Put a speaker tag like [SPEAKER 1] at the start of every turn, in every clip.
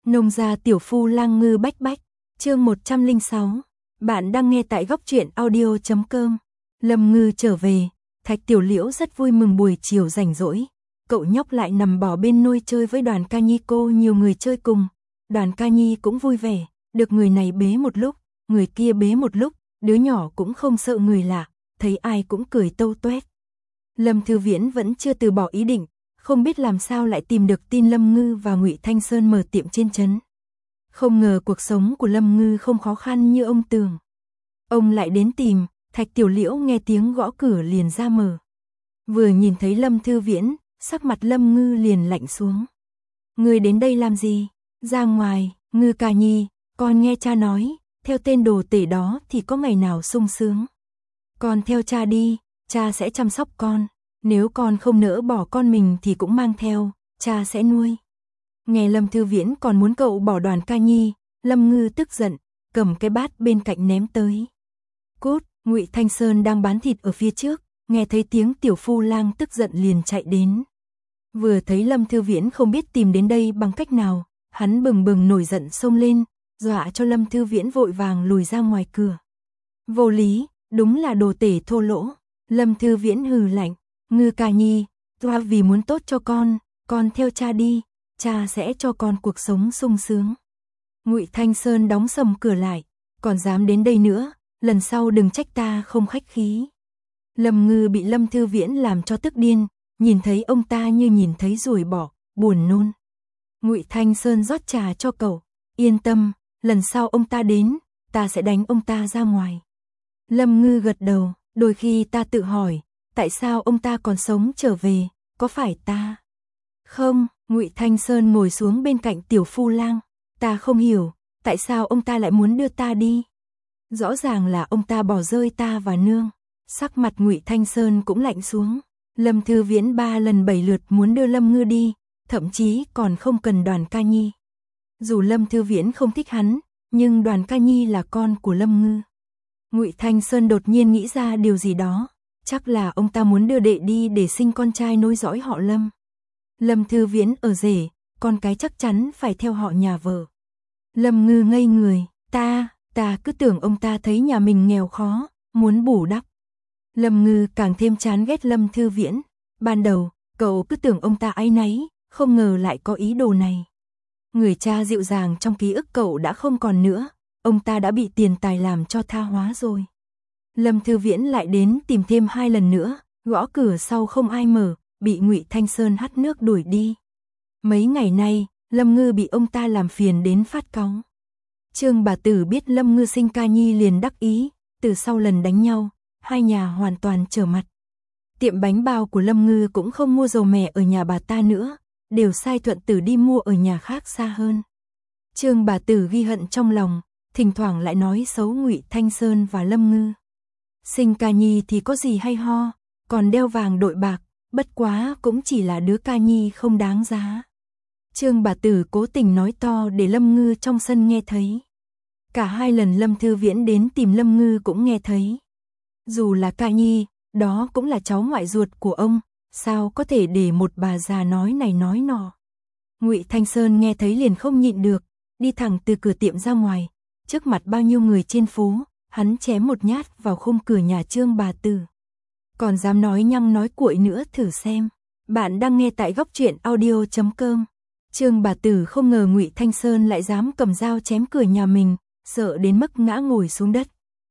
[SPEAKER 1] Nông gia tiểu phu lang ngư bách bách, chương 106. Bạn đang nghe tại góc truyện audio.com. Lâm Ngư trở về, Thạch Tiểu Liễu rất vui mừng buổi chiều rảnh rỗi. Cậu nhóc lại nằm bò bên nôi chơi với Đoàn Ca Nhi, cô nhiều người chơi cùng. Đoàn Ca Nhi cũng vui vẻ, được người này bế một lúc, người kia bế một lúc, đứa nhỏ cũng không sợ người lạ, thấy ai cũng cười tâu toét. Lâm Thư Viễn vẫn chưa từ bỏ ý định, không biết làm sao lại tìm được tin Lâm Ngư và Ngụy Thanh Sơn mở tiệm trên trấn. Không ngờ cuộc sống của Lâm Ngư không khó khăn như ông tưởng. Ông lại đến tìm, Thạch Tiểu Liễu nghe tiếng gõ cửa liền ra mở. Vừa nhìn thấy Lâm Thư Viễn, sắc mặt Lâm Ngư liền lạnh xuống. Ngươi đến đây làm gì? Ra ngoài, Ngư Ca Nhi, con nghe cha nói, theo tên đồ tể đó thì có ngày nào sung sướng. Con theo cha đi, cha sẽ chăm sóc con. Nếu con không nỡ bỏ con mình thì cũng mang theo, cha sẽ nuôi. Nghe Lâm Thư Viễn còn muốn cậu bỏ Đoàn Ca Nhi, Lâm Ngư tức giận, cầm cái bát bên cạnh ném tới. Cút, Ngụy Thanh Sơn đang bán thịt ở phía trước, nghe thấy tiếng tiểu phu lang tức giận liền chạy đến. Vừa thấy Lâm Thư Viễn không biết tìm đến đây bằng cách nào, hắn bừng bừng nổi giận xông lên, dọa cho Lâm Thư Viễn vội vàng lùi ra ngoài cửa. Vô lý, đúng là đồ tể thô lỗ. Lâm Thư Viễn hừ lạnh. Ngư Ca Nhi, toa vì muốn tốt cho con theo cha đi, cha sẽ cho con cuộc sống sung sướng. Ngụy Thanh Sơn đóng sầm cửa lại, còn dám đến đây nữa, lần sau đừng trách ta không khách khí. Lâm Ngư bị Lâm Thư Viễn làm cho tức điên, nhìn thấy ông ta như nhìn thấy ruồi bọ, buồn nôn. Ngụy Thanh Sơn rót trà cho cậu, yên tâm, lần sau ông ta đến, ta sẽ đánh ông ta ra ngoài. Lâm Ngư gật đầu, đôi khi ta tự hỏi, tại sao ông ta còn sống trở về, có phải ta? Không, Ngụy Thanh Sơn ngồi xuống bên cạnh tiểu phu lang, ta không hiểu, tại sao ông ta lại muốn đưa ta đi? Rõ ràng là ông ta bỏ rơi ta và nương. Sắc mặt Ngụy Thanh Sơn cũng lạnh xuống. Lâm Thư Viễn 3 lần 7 lượt muốn đưa Lâm Ngư đi, thậm chí còn không cần Đoàn Ca Nhi. Dù Lâm Thư Viễn không thích hắn, nhưng Đoàn Ca Nhi là con của Lâm Ngư. Ngụy Thanh Sơn đột nhiên nghĩ ra điều gì đó. Chắc là ông ta muốn đưa đệ đi để sinh con trai nối dõi họ Lâm. Lâm Thư Viễn ở rể, con cái chắc chắn phải theo họ nhà vợ. Lâm Ngư ngây người, ta cứ tưởng ông ta thấy nhà mình nghèo khó, muốn bù đắp. Lâm Ngư càng thêm chán ghét Lâm Thư Viễn. Ban đầu, cậu cứ tưởng ông ta áy náy, không ngờ lại có ý đồ này. Người cha dịu dàng trong ký ức cậu đã không còn nữa, ông ta đã bị tiền tài làm cho tha hóa rồi. Lâm Thư Viễn lại đến tìm thêm 2 lần nữa, gõ cửa sau không ai mở, bị Ngụy Thanh Sơn hắt nước đuổi đi. Mấy ngày nay, Lâm Ngư bị ông ta làm phiền đến phát cáu. Trương bà tử biết Lâm Ngư sinh Ca Nhi liền đắc ý, từ sau lần đánh nhau, hai nhà hoàn toàn trở mặt. Tiệm bánh bao của Lâm Ngư cũng không mua dầu mè ở nhà bà ta nữa, đều sai Thuận Tử đi mua ở nhà khác xa hơn. Trương bà tử ghi hận trong lòng, thỉnh thoảng lại nói xấu Ngụy Thanh Sơn và Lâm Ngư. Sinh Ca Nhi thì có gì hay ho, còn đeo vàng đội bạc, bất quá cũng chỉ là đứa Ca Nhi không đáng giá. Trương bà tử cố tình nói to để Lâm Ngư trong sân nghe thấy. Cả 2 lần Lâm Thư Viễn đến tìm Lâm Ngư cũng nghe thấy. Dù là Ca Nhi, đó cũng là cháu ngoại ruột của ông, sao có thể để một bà già nói này nói nọ. Ngụy Thanh Sơn nghe thấy liền không nhịn được, đi thẳng từ cửa tiệm ra ngoài, trước mặt bao nhiêu người trên phố. Hắn chém một nhát vào khung cửa nhà Trương bà tử. Còn dám nói nhăng nói cuội nữa thử xem. Bạn đang nghe tại góc truyện audio.com. Trương bà tử không ngờ Ngụy Thanh Sơn lại dám cầm dao chém cửa nhà mình, sợ đến mức ngã ngồi xuống đất.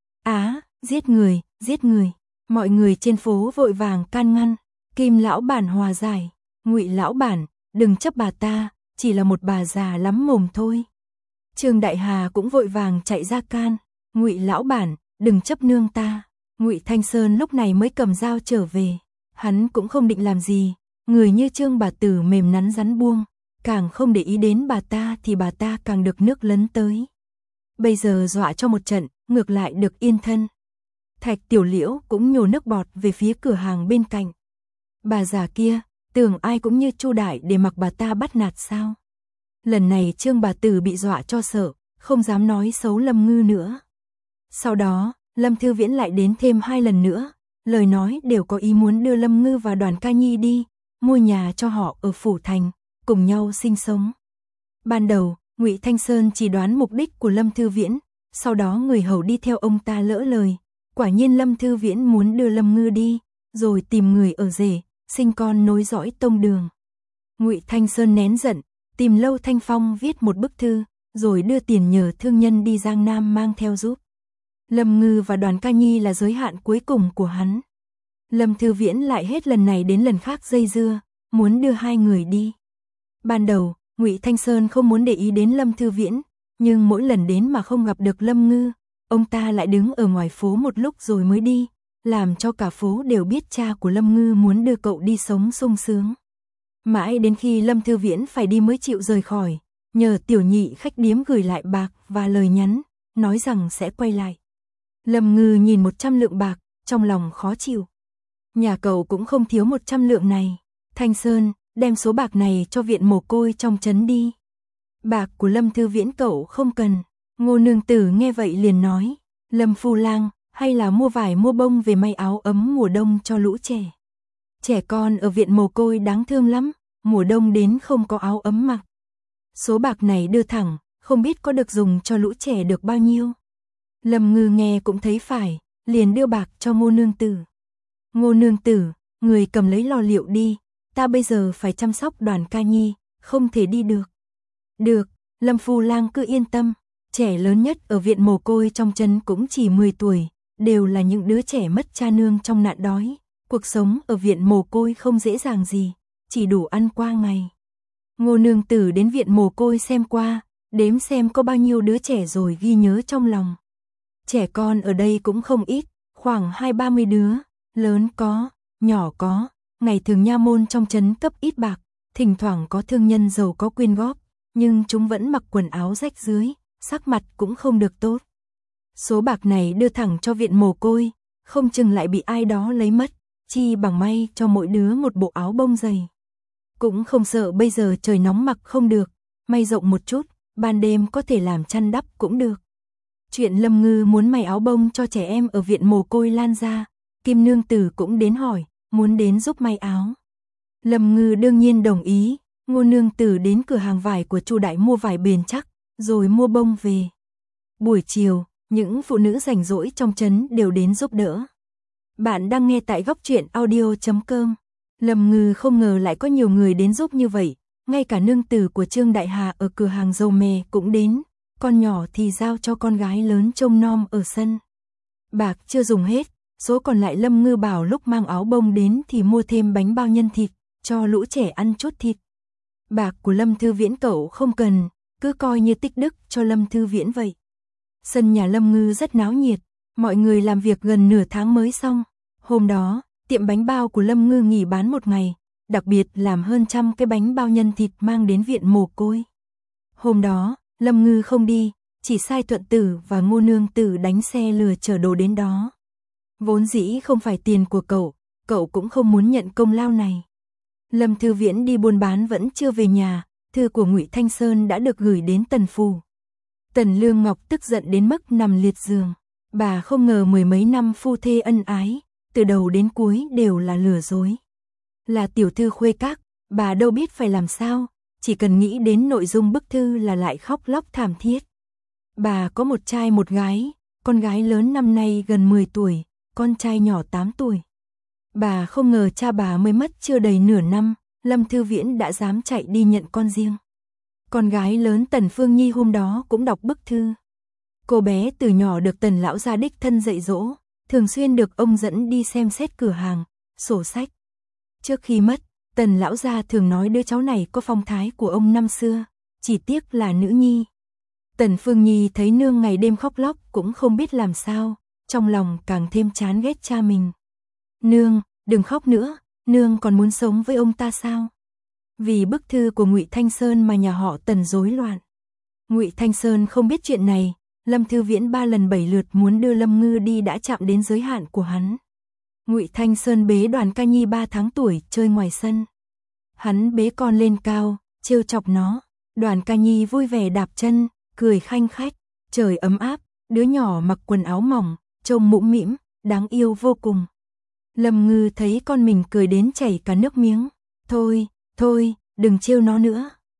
[SPEAKER 1] Á, giết người, giết người. Mọi người trên phố vội vàng can ngăn. Kim lão bản hòa giải. Ngụy lão bản, đừng chấp bà ta, chỉ là một bà già lắm mồm thôi. Trương Đại Hà cũng vội vàng chạy ra can. Ngụy lão bản, đừng chấp nương ta. Ngụy Thanh Sơn lúc này mới cầm dao trở về. Hắn cũng không định làm gì, người như Trương bà tử mềm nắn rắn buông, càng không để ý đến bà ta thì bà ta càng được nước lấn tới. Bây giờ dọa cho một trận, ngược lại được yên thân. Thạch Tiểu Liễu cũng nhổ nước bọt về phía cửa hàng bên cạnh. Bà già kia, tưởng ai cũng như Chu Đại để mặc bà ta bắt nạt sao? Lần này Trương bà tử bị dọa cho sợ, không dám nói xấu Lâm Ngư nữa. Sau đó, Lâm Thư Viễn lại đến thêm 2 lần nữa, lời nói đều có ý muốn đưa Lâm Ngư và Đoàn Ca Nhi đi, mua nhà cho họ ở Phủ Thành, cùng nhau sinh sống. Ban đầu, Ngụy Thanh Sơn chỉ đoán mục đích của Lâm Thư Viễn, sau đó người hầu đi theo ông ta lỡ lời. Quả nhiên Lâm Thư Viễn muốn đưa Lâm Ngư đi, rồi tìm người ở rể, sinh con nối dõi tông đường. Ngụy Thanh Sơn nén giận, tìm Lâu Thanh Phong viết một bức thư, rồi đưa tiền nhờ thương nhân đi Giang Nam mang theo giúp. Lâm Ngư và Đoàn Ca Nhi là giới hạn cuối cùng của hắn. Lâm Thư Viễn lại hết lần này đến lần khác dây dưa, muốn đưa hai người đi. Ban đầu, Ngụy Thanh Sơn không muốn để ý đến Lâm Thư Viễn, nhưng mỗi lần đến mà không gặp được Lâm Ngư, ông ta lại đứng ở ngoài phố một lúc rồi mới đi, làm cho cả phố đều biết cha của Lâm Ngư muốn đưa cậu đi sống sung sướng. Mãi đến khi Lâm Thư Viễn phải đi mới chịu rời khỏi, nhờ tiểu nhị khách điếm gửi lại bạc và lời nhắn, nói rằng sẽ quay lại. Lâm Ngư nhìn 100 lượng bạc, trong lòng khó chịu. Nhà cậu cũng không thiếu 100 lượng này. Thanh Sơn, đem số bạc này cho viện mồ côi trong trấn đi. Bạc của Lâm Thư Viễn cậu không cần. Ngô nương tử nghe vậy liền nói, Lâm phu lang, hay là mua vải mua bông về may áo ấm mùa đông cho lũ trẻ. Trẻ con ở viện mồ côi đáng thương lắm, mùa đông đến không có áo ấm mặc. Số bạc này đưa thẳng, không biết có được dùng cho lũ trẻ được bao nhiêu. Lâm Ngư nghe cũng thấy phải, liền đưa bạc cho Ngô nương tử. Ngô nương tử, người cầm lấy lò liệu đi, ta bây giờ phải chăm sóc Đoàn Ca Nhi, không thể đi được. Được, Lâm phu lang cứ yên tâm, trẻ lớn nhất ở viện mồ côi trong trấn cũng chỉ 10 tuổi, đều là những đứa trẻ mất cha nương trong nạn đói. Cuộc sống ở viện mồ côi không dễ dàng gì, chỉ đủ ăn qua ngày. Ngô nương tử đến viện mồ côi xem qua, đếm xem có bao nhiêu đứa trẻ rồi ghi nhớ trong lòng. Trẻ con ở đây cũng không ít, khoảng 20-30 đứa, lớn có, nhỏ có, ngày thường nha môn trong trấn cấp ít bạc, thỉnh thoảng có thương nhân giàu có quyên góp, nhưng chúng vẫn mặc quần áo rách rưới, sắc mặt cũng không được tốt. Số bạc này đưa thẳng cho viện mồ côi, không chừng lại bị ai đó lấy mất, chi bằng may cho mỗi đứa một bộ áo bông dày. Cũng không sợ bây giờ trời nóng mặc không được, may rộng một chút, ban đêm có thể làm chăn đắp cũng được. Chuyện Lâm Ngư muốn may áo bông cho trẻ em ở viện mồ côi lan ra, Kim nương tử cũng đến hỏi, muốn đến giúp may áo. Lâm Ngư đương nhiên đồng ý, Ngô nương tử đến cửa hàng vải của Chu đại mua vải bền chắc, rồi mua bông về. Buổi chiều, những phụ nữ rảnh rỗi trong trấn đều đến giúp đỡ. Bạn đang nghe tại góc truyện audio.com. Lâm Ngư không ngờ lại có nhiều người đến giúp như vậy, ngay cả nương tử của Trương Đại Hà ở cửa hàng dầu mè cũng đến, con nhỏ thì giao cho con gái lớn trông nom ở sân. Bạc chưa dùng hết, số còn lại Lâm Ngư bảo lúc mang áo bông đến thì mua thêm bánh bao nhân thịt, cho lũ trẻ ăn chút thịt. Bạc của Lâm Thư Viễn cậu không cần, cứ coi như tích đức cho Lâm Thư Viễn vậy. Sân nhà Lâm Ngư rất náo nhiệt, mọi người làm việc gần nửa tháng mới xong. Hôm đó, tiệm bánh bao của Lâm Ngư nghỉ bán một ngày, đặc biệt làm hơn 100 cái bánh bao nhân thịt mang đến viện mồ côi. Hôm đó, Lâm Ngư không đi, chỉ sai Thuận Tử và Ngô nương tử đánh xe lừa chở đồ đến đó. Vốn dĩ không phải tiền của cậu cũng không muốn nhận công lao này. Lâm Thư Viễn đi buôn bán vẫn chưa về nhà, thư của Ngụy Thanh Sơn đã được gửi đến Tần phủ. Tần Lương Ngọc tức giận đến mức nằm liệt giường. Bà không ngờ 10 mấy năm phu thê ân ái, từ đầu đến cuối đều là lừa dối. Là tiểu thư khuê các, bà đâu biết phải làm sao, chỉ cần nghĩ đến nội dung bức thư là lại khóc lóc thảm thiết. Bà có một trai một gái, con gái lớn năm nay gần 10 tuổi, con trai nhỏ 8 tuổi. Bà không ngờ cha bà mới mất chưa đầy nửa năm, Lâm Thư Viễn đã dám chạy đi nhận con riêng. Con gái lớn Tần Phương Nhi hôm đó cũng đọc bức thư. Cô bé từ nhỏ được Tần lão gia đích thân dạy dỗ, thường xuyên được ông dẫn đi xem xét cửa hàng, sổ sách. Trước khi mất, Tần lão gia thường nói đứa cháu này có phong thái của ông năm xưa, chỉ tiếc là nữ nhi. Tần Phương Nhi thấy nương ngày đêm khóc lóc cũng không biết làm sao, trong lòng càng thêm chán ghét cha mình. Nương, đừng khóc nữa, nương còn muốn sống với ông ta sao? Vì bức thư của Ngụy Thanh Sơn mà nhà họ Tần rối loạn. Ngụy Thanh Sơn không biết chuyện này, Lâm Thư Viễn 3 lần 7 lượt muốn đưa Lâm Ngư đi đã chạm đến giới hạn của hắn. Ngụy Thanh Sơn bế Đoàn Ca Nhi 3 tháng tuổi chơi ngoài sân. Hắn bế con lên cao, trêu chọc nó. Đoàn Ca Nhi vui vẻ đạp chân, cười khanh khách. Trời ấm áp, đứa nhỏ mặc quần áo mỏng, trông mũm mĩm, đáng yêu vô cùng. Lâm Ngư thấy con mình cười đến chảy cả nước miếng. Thôi, đừng trêu nó nữa.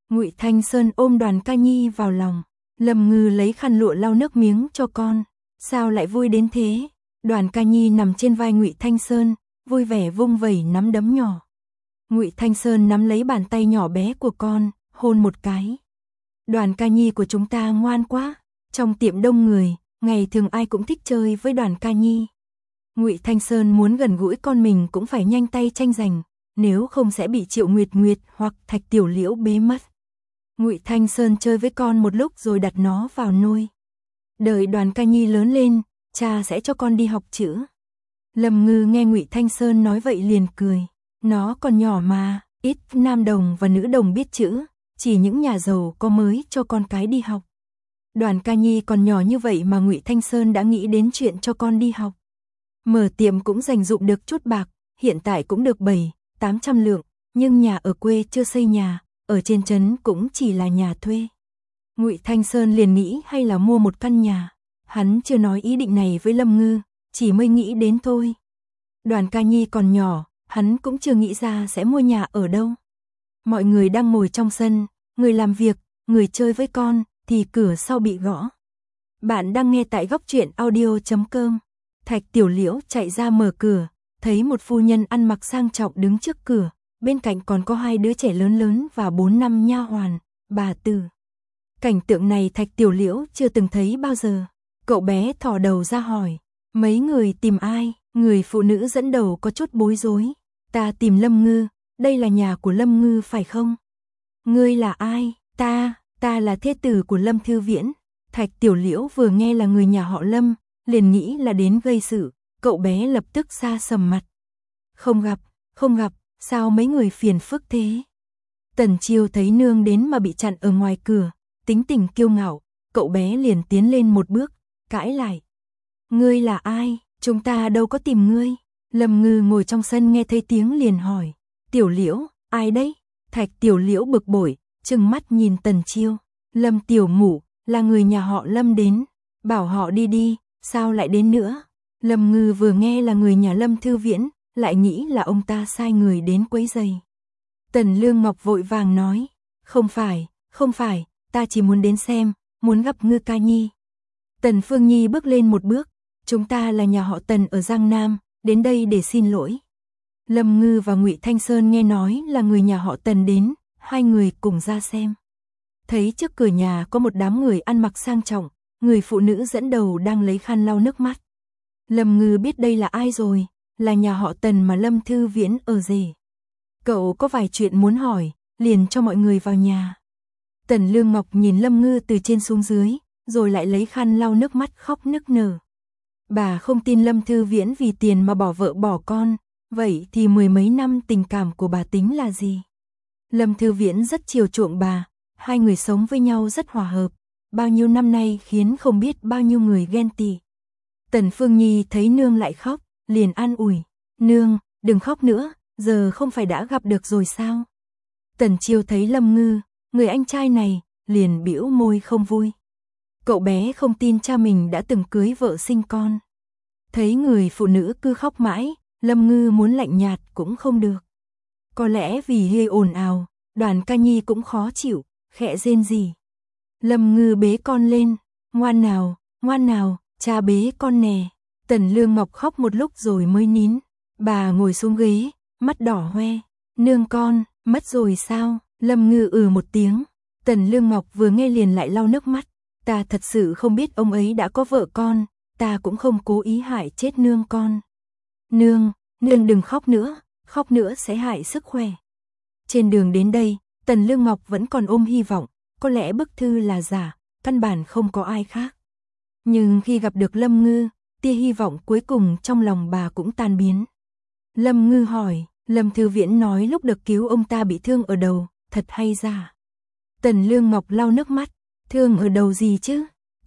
[SPEAKER 1] Ngụy Thanh Sơn ôm Đoàn Ca Nhi vào lòng, Lâm Ngư lấy khăn lụa lau nước miếng cho con, sao lại vui đến thế? Đoàn Ca Nhi nằm trên vai Ngụy Thanh Sơn, vui vẻ vung vẩy nắm đấm nhỏ. Ngụy Thanh Sơn nắm lấy bàn tay nhỏ bé của con, hôn một cái. Đoàn Ca Nhi của chúng ta ngoan quá, trong tiệm đông người, ngày thường ai cũng thích chơi với Đoàn Ca Nhi. Ngụy Thanh Sơn muốn gần gũi con mình cũng phải nhanh tay tranh giành, nếu không sẽ bị Triệu Nguyệt Nguyệt hoặc Thạch Tiểu Liễu bế mất. Ngụy Thanh Sơn chơi với con một lúc rồi đặt nó vào nôi. Đợi Đoàn Ca Nhi lớn lên, cha sẽ cho con đi học chữ. Lâm Ngư nghe Ngụy Thanh Sơn nói vậy liền cười, nó còn nhỏ mà, ít nam đồng và nữ đồng biết chữ, chỉ những nhà giàu có mới cho con cái đi học. Đoàn Ca Nhi còn nhỏ như vậy mà Ngụy Thanh Sơn đã nghĩ đến chuyện cho con đi học. Mở tiệm cũng dành dụm được chút bạc, hiện tại cũng được 700-800 lượng, nhưng nhà ở quê chưa xây nhà, ở trên trấn cũng chỉ là nhà thuê. Ngụy Thanh Sơn liền nghĩ hay là mua một căn nhà, hắn chưa nói ý định này với Lâm Ngư, chỉ mới nghĩ đến thôi. Đoàn Ca Nhi còn nhỏ, hắn cũng chưa nghĩ ra sẽ mua nhà ở đâu. Mọi người đang ngồi trong sân, người làm việc, người chơi với con, thì cửa sau bị gõ. Bạn đang nghe tại góc truyện audio.com. Thạch Tiểu Liễu chạy ra mở cửa, thấy một phu nhân ăn mặc sang trọng đứng trước cửa, bên cạnh còn có 2 đứa trẻ lớn lớn và 4-5 nha hoàn, bà tử. Cảnh tượng này Thạch Tiểu Liễu chưa từng thấy bao giờ. Cậu bé thò đầu ra hỏi, mấy người tìm ai? Người phụ nữ dẫn đầu có chút bối rối. Ta tìm Lâm Ngư, đây là nhà của Lâm Ngư phải không? Ngươi là ai? Ta là thê tử của Lâm Thư Viễn. Thạch Tiểu Liễu vừa nghe là người nhà họ Lâm, liền nghĩ là đến gây sự, cậu bé lập tức xa sầm mặt. Không gặp, sao mấy người phiền phức thế? Tần Chiêu thấy nương đến mà bị chặn ở ngoài cửa, tính tình kiêu ngạo, cậu bé liền tiến lên một bước, cãi lại. Ngươi là ai? Chúng ta đâu có tìm ngươi. Lâm Ngư ngồi trong sân nghe thấy tiếng liền hỏi. Tiểu Liễu, ai đấy? Thạch Tiểu Liễu bực bội, trừng mắt nhìn Tần Chiêu. Lâm Tiểu Ngũ, là người nhà họ Lâm đến. Bảo họ đi đi, sao lại đến nữa? Lâm Ngư vừa nghe là người nhà Lâm Thư Viễn, lại nghĩ là ông ta sai người đến quấy rầy. Tần Lương Ngọc vội vàng nói. Không phải, ta chỉ muốn đến xem, muốn gặp Ngư Ca Nhi. Tần Phương Nhi bước lên một bước. Chúng ta là nhà họ Tần ở Giang Nam, đến đây để xin lỗi. Lâm Ngư và Ngụy Thanh Sơn nghe nói là người nhà họ Tần đến, 2 người cùng ra xem. Thấy trước cửa nhà có một đám người ăn mặc sang trọng, người phụ nữ dẫn đầu đang lấy khăn lau nước mắt. Lâm Ngư biết đây là ai rồi, là nhà họ Tần mà Lâm Thư Viễn ở rể. Cậu có vài chuyện muốn hỏi, liền cho mọi người vào nhà. Tần Lương Ngọc nhìn Lâm Ngư từ trên xuống dưới, rồi lại lấy khăn lau nước mắt khóc nức nở. Bà không tin Lâm Thư Viễn vì tiền mà bỏ vợ bỏ con, vậy thì 10 mấy năm tình cảm của bà tính là gì? Lâm Thư Viễn rất chiều chuộng bà, 2 người sống với nhau rất hòa hợp, bao nhiêu năm nay khiến không biết bao nhiêu người ghen tị. Tần Phương Nhi thấy nương lại khóc, liền an ủi, nương, đừng khóc nữa, giờ không phải đã gặp được rồi sao? Tần Chiêu thấy Lâm Ngư, người anh trai này, liền bĩu môi không vui. Cậu bé không tin cha mình đã từng cưới vợ sinh con. Thấy người phụ nữ cứ khóc mãi, Lâm Ngư muốn lạnh nhạt cũng không được. Có lẽ vì hơi ồn ào, Đoàn Ca Nhi cũng khó chịu, khẽ rên rỉ. Lâm Ngư bế con lên, ngoan nào, cha bế con nè. Tần Lương Ngọc khóc một lúc rồi mới nín. Bà ngồi xuống ghế, mắt đỏ hoe. Nương con, mất rồi sao? Lâm Ngư một tiếng. Tần Lương Ngọc vừa nghe liền lại lau nước mắt. Ta thật sự không biết ông ấy đã có vợ con, ta cũng không cố ý hại chết nương con. Nương đừng khóc nữa sẽ hại sức khỏe. Trên đường đến đây, Tần Lương Ngọc vẫn còn ôm hy vọng, có lẽ bức thư là giả, căn bản không có ai khác. Nhưng khi gặp được Lâm Ngư, tia hy vọng cuối cùng trong lòng bà cũng tan biến. Lâm Ngư hỏi, Lâm Thư Viễn nói lúc được cứu ông ta bị thương ở đầu, thật hay giả? Tần Lương Ngọc lau nước mắt, thương ở đầu gì chứ?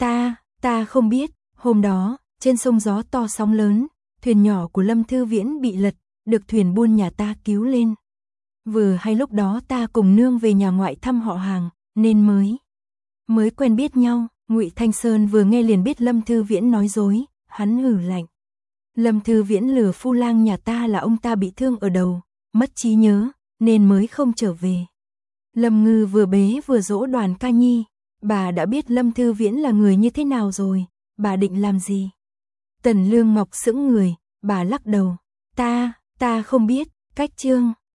[SPEAKER 1] Ta không biết, hôm đó, trên sông gió to sóng lớn, thuyền nhỏ của Lâm Thư Viễn bị lật, được thuyền buôn nhà ta cứu lên. Vừa hay lúc đó ta cùng nương về nhà ngoại thăm họ hàng, nên mới quen biết nhau. Ngụy Thanh Sơn vừa nghe liền biết Lâm Thư Viễn nói dối, hắn hừ lạnh. Lâm Thư Viễn lừa phu lang nhà ta là ông ta bị thương ở đầu, mất trí nhớ, nên mới không trở về. Lâm Ngư vừa bế vừa dỗ Đoàn Ca Nhi, bà đã biết Lâm Thư Viễn là người như thế nào rồi, bà định làm gì? Tần Lương Ngọc sững người, bà lắc đầu, ta không biết, cách Trương